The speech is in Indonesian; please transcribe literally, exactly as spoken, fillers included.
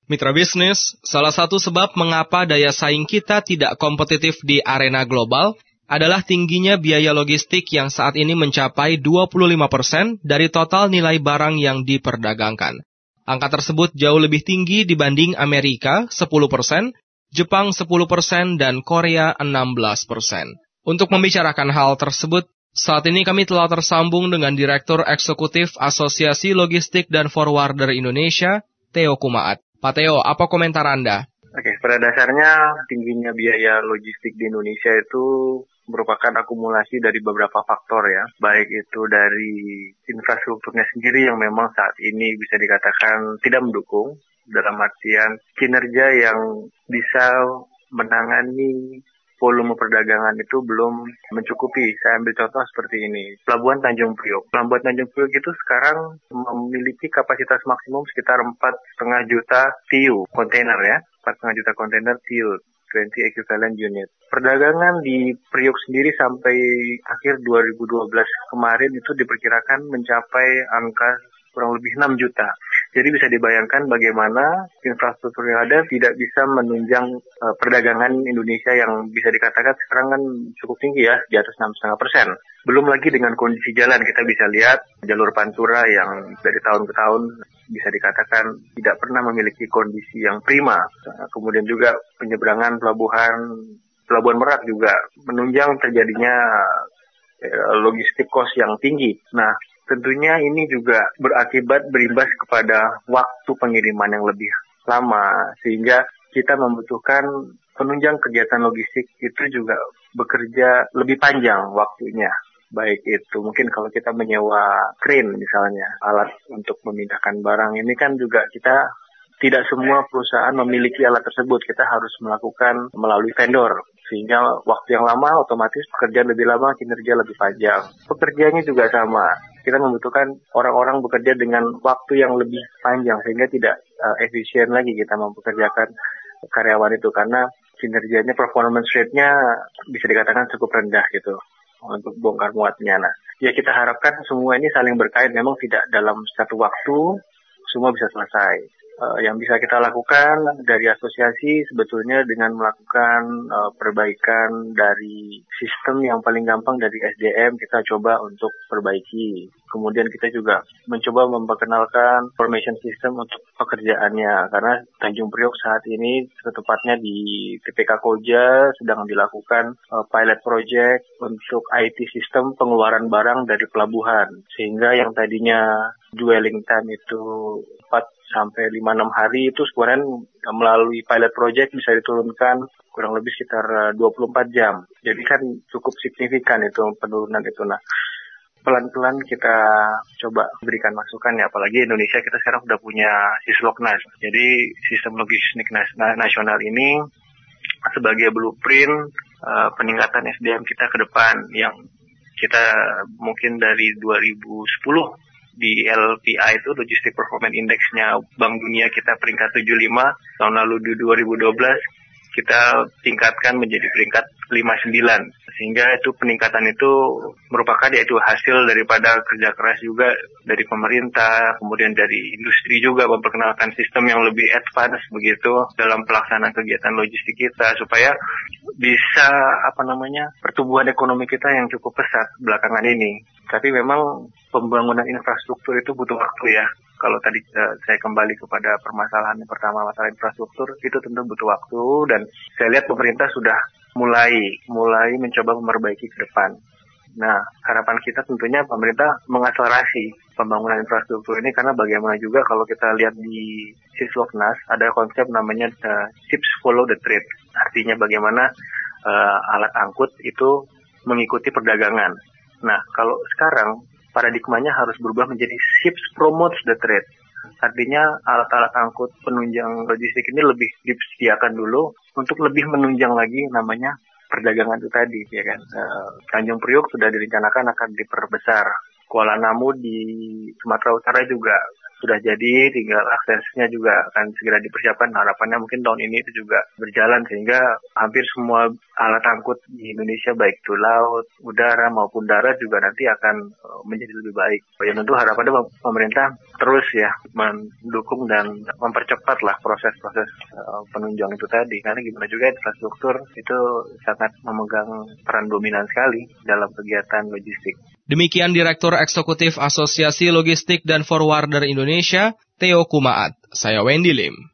Mitra bisnis, salah satu sebab mengapa daya saing kita tidak kompetitif di arena global adalah tingginya biaya logistik yang saat ini mencapai dua puluh lima persen dari total nilai barang yang diperdagangkan. Angka tersebut jauh lebih tinggi dibanding Amerika sepuluh persen, Jepang sepuluh persen, dan Korea enam belas persen. Untuk membicarakan hal tersebut, saat ini kami telah tersambung dengan Direktur Eksekutif Asosiasi Logistik dan Forwarder Indonesia, Theo Kumaat. Pak Theo, apa komentar Anda? Oke, pada dasarnya tingginya biaya logistik di Indonesia itu merupakan akumulasi dari beberapa faktor ya, baik itu dari infrastrukturnya sendiri yang memang saat ini bisa dikatakan tidak mendukung, dalam artian kinerja yang bisa menangani volume perdagangan itu belum mencukupi. Saya ambil contoh seperti ini. Pelabuhan Tanjung Priok. Pelabuhan Tanjung Priok itu sekarang memiliki kapasitas maksimum sekitar empat koma lima juta T U kontainer ya. empat koma lima juta kontainer T U, dua puluh equivalent unit. Perdagangan di Priok sendiri sampai akhir dua ribu dua belas kemarin itu diperkirakan mencapai angka kurang lebih enam juta. Jadi bisa dibayangkan bagaimana infrastruktur yang ada tidak bisa menunjang uh, perdagangan Indonesia yang bisa dikatakan sekarang kan cukup tinggi ya, di atas enam koma lima persen. Belum lagi dengan kondisi jalan, kita bisa lihat jalur Pantura yang dari tahun ke tahun bisa dikatakan tidak pernah memiliki kondisi yang prima. Kemudian juga penyeberangan pelabuhan, Pelabuhan Merak juga menunjang terjadinya uh, logistik cost yang tinggi. Nah, tentunya ini juga berakibat berimbas kepada waktu pengiriman yang lebih lama, sehingga kita membutuhkan penunjang kegiatan logistik itu juga bekerja lebih panjang waktunya. Baik itu mungkin kalau kita menyewa crane misalnya, alat untuk memindahkan barang ini kan juga kita tidak semua perusahaan memiliki alat tersebut, kita harus melakukan melalui vendor. Sehingga waktu yang lama otomatis pekerjaan lebih lama, kinerja lebih panjang. Pekerjaannya juga sama. Kita membutuhkan orang-orang bekerja dengan waktu yang lebih panjang sehingga tidak uh, efisien lagi kita mempekerjakan karyawan itu karena kinerjanya, performance rate-nya bisa dikatakan cukup rendah gitu untuk bongkar muatnya. Nah, ya kita harapkan semua ini saling berkait, memang tidak dalam satu waktu semua bisa selesai. Uh, yang bisa kita lakukan dari asosiasi sebetulnya dengan melakukan uh, perbaikan dari sistem yang paling gampang dari S D M kita coba untuk perbaiki. Kemudian kita juga mencoba memperkenalkan information system untuk pekerjaannya karena Tanjung Priok saat ini tepatnya di T P K Koja sedang dilakukan uh, pilot project untuk I T sistem pengeluaran barang dari pelabuhan sehingga yang tadinya dwelling time itu empat sampai lima enam hari itu sekarang melalui pilot project bisa diturunkan kurang lebih sekitar dua puluh empat jam. Jadi kan cukup signifikan itu penurunan itu. Nah, pelan-pelan kita coba berikan masukan ya, apalagi Indonesia kita sekarang sudah punya Sisloknas. Jadi sistem logistik nasional ini sebagai blueprint uh, peningkatan S D M kita ke depan yang kita mungkin dari dua ribu sepuluh di L P I itu Logistic Performance Index-nya Bank Dunia kita peringkat tujuh puluh lima, tahun lalu di dua ribu dua belas kita tingkatkan menjadi peringkat lima puluh sembilan. Sehingga itu peningkatan itu merupakan yaitu hasil daripada kerja keras juga dari pemerintah, kemudian dari industri juga memperkenalkan sistem yang lebih advance begitu dalam pelaksanaan kegiatan logistik kita supaya bisa apa namanya pertumbuhan ekonomi kita yang cukup pesat belakangan ini. Tapi memang pembangunan infrastruktur itu butuh waktu ya. Kalau tadi uh, saya kembali kepada permasalahan yang pertama, masalah infrastruktur, itu tentu butuh waktu dan saya lihat pemerintah sudah mulai mulai mencoba memperbaiki ke depan. Nah, harapan kita tentunya pemerintah mengakselerasi pembangunan infrastruktur ini karena bagaimana juga kalau kita lihat di Sisloknas ada konsep namanya uh, ships follow the trade. Artinya bagaimana uh, alat angkut itu mengikuti perdagangan. Nah, kalau sekarang paradigmanya harus berubah menjadi ships promotes the trade. Artinya alat-alat angkut penunjang logistik ini lebih disediakan dulu untuk lebih menunjang lagi namanya perdagangan itu tadi, ya kan. Uh, Tanjung Priok sudah direncanakan akan diperbesar. Kuala Namu di Sumatera Utara juga sudah jadi, tinggal aksesnya juga akan segera dipersiapkan. Harapannya mungkin tahun ini itu juga berjalan sehingga hampir semua alat angkut di Indonesia baik itu laut, udara maupun darat juga nanti akan menjadi lebih baik. Ya tentu harapannya pemerintah terus ya mendukung dan mempercepatlah proses-proses penunjang itu tadi. Karena gimana juga infrastruktur itu sangat memegang peran dominan sekali dalam kegiatan logistik. Demikian Direktur Eksekutif Asosiasi Logistik dan Forwarder Indonesia, Theo Kumaat. Saya Wendy Lim.